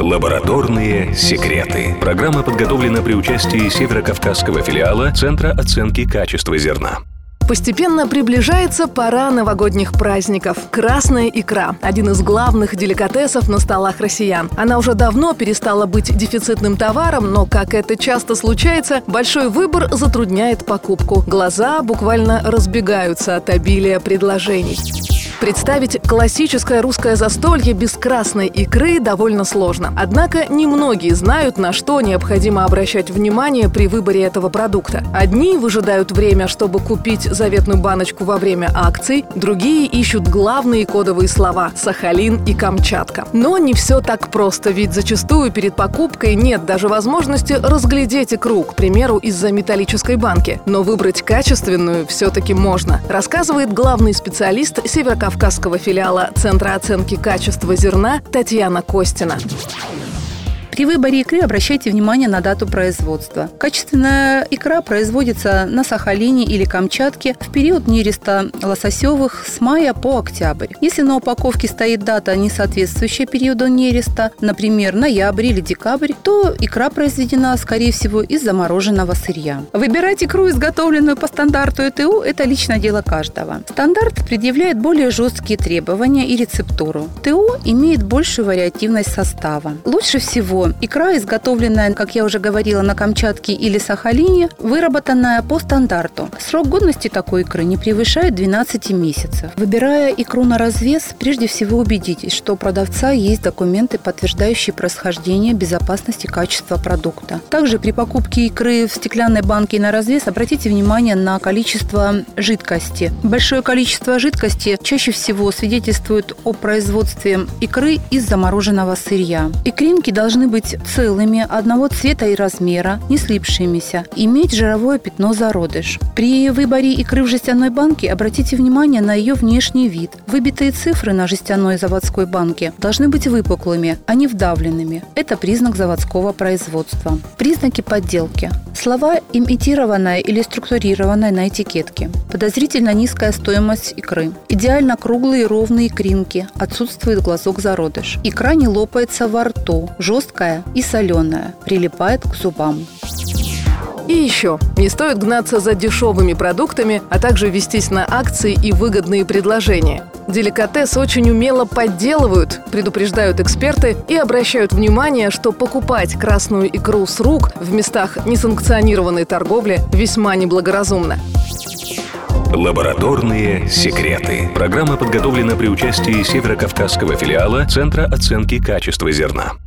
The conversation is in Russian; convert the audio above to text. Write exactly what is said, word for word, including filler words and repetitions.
Лабораторные секреты. Программа подготовлена при участии Северокавказского филиала Центра оценки качества зерна. Постепенно приближается пора новогодних праздников. Красная икра – один из главных деликатесов на столах россиян. Она уже давно перестала быть дефицитным товаром, но, как это часто случается, большой выбор затрудняет покупку. Глаза буквально разбегаются от обилия предложений. Представить классическое русское застолье без красной икры довольно сложно. Однако немногие знают, на что необходимо обращать внимание при выборе этого продукта. Одни выжидают время, чтобы купить заветную баночку во время акций, другие ищут главные кодовые слова – Сахалин и Камчатка. Но не все так просто, ведь зачастую перед покупкой нет даже возможности разглядеть икру, к примеру, из-за металлической банки. Но выбрать качественную все-таки можно, рассказывает главный специалист Северокавказского Кавказского филиала Центра оценки качества зерна Татьяна Костина. При выборе икры обращайте внимание на дату производства. Качественная икра производится на Сахалине или Камчатке в период нереста лососевых с мая по октябрь. Если на упаковке стоит дата, не соответствующая периоду нереста, например, ноябрь или декабрь, то икра произведена, скорее всего, из замороженного сырья. Выбирать икру, изготовленную по стандарту ЭТУ, это личное дело каждого. Стандарт предъявляет более жесткие требования и рецептуру. ТУ имеет большую вариативность состава. Лучше всего икра, изготовленная, как я уже говорила, на Камчатке или Сахалине, выработанная по стандарту. Срок годности такой икры не превышает двенадцати месяцев. Выбирая икру на развес, прежде всего убедитесь, что у продавца есть документы, подтверждающие происхождение, безопасность и качество продукта. Также при покупке икры в стеклянной банке на развес обратите внимание на количество жидкости. Большое количество жидкости чаще всего свидетельствует о производстве икры из замороженного сырья. Икринки должны быть целыми, одного цвета и размера, не слипшимися, иметь жировое пятно зародыш. При выборе икры в жестяной банке обратите внимание на ее внешний вид. Выбитые цифры на жестяной заводской банке должны быть выпуклыми, а не вдавленными. Это признак заводского производства. Признаки подделки. Слова имитированная или структурированная на этикетке. Подозрительно низкая стоимость икры. Идеально круглые ровные икринки. Отсутствует глазок зародыш. Икра не лопается во рту. Жесткая и соленая. Прилипает к зубам. И еще, не стоит гнаться за дешевыми продуктами, а также вестись на акции и выгодные предложения. Деликатес очень умело подделывают, предупреждают эксперты и обращают внимание, что покупать красную икру с рук в местах несанкционированной торговли весьма неблагоразумно. Лабораторные секреты. Программа подготовлена при участии Северокавказского филиала Центра оценки качества зерна.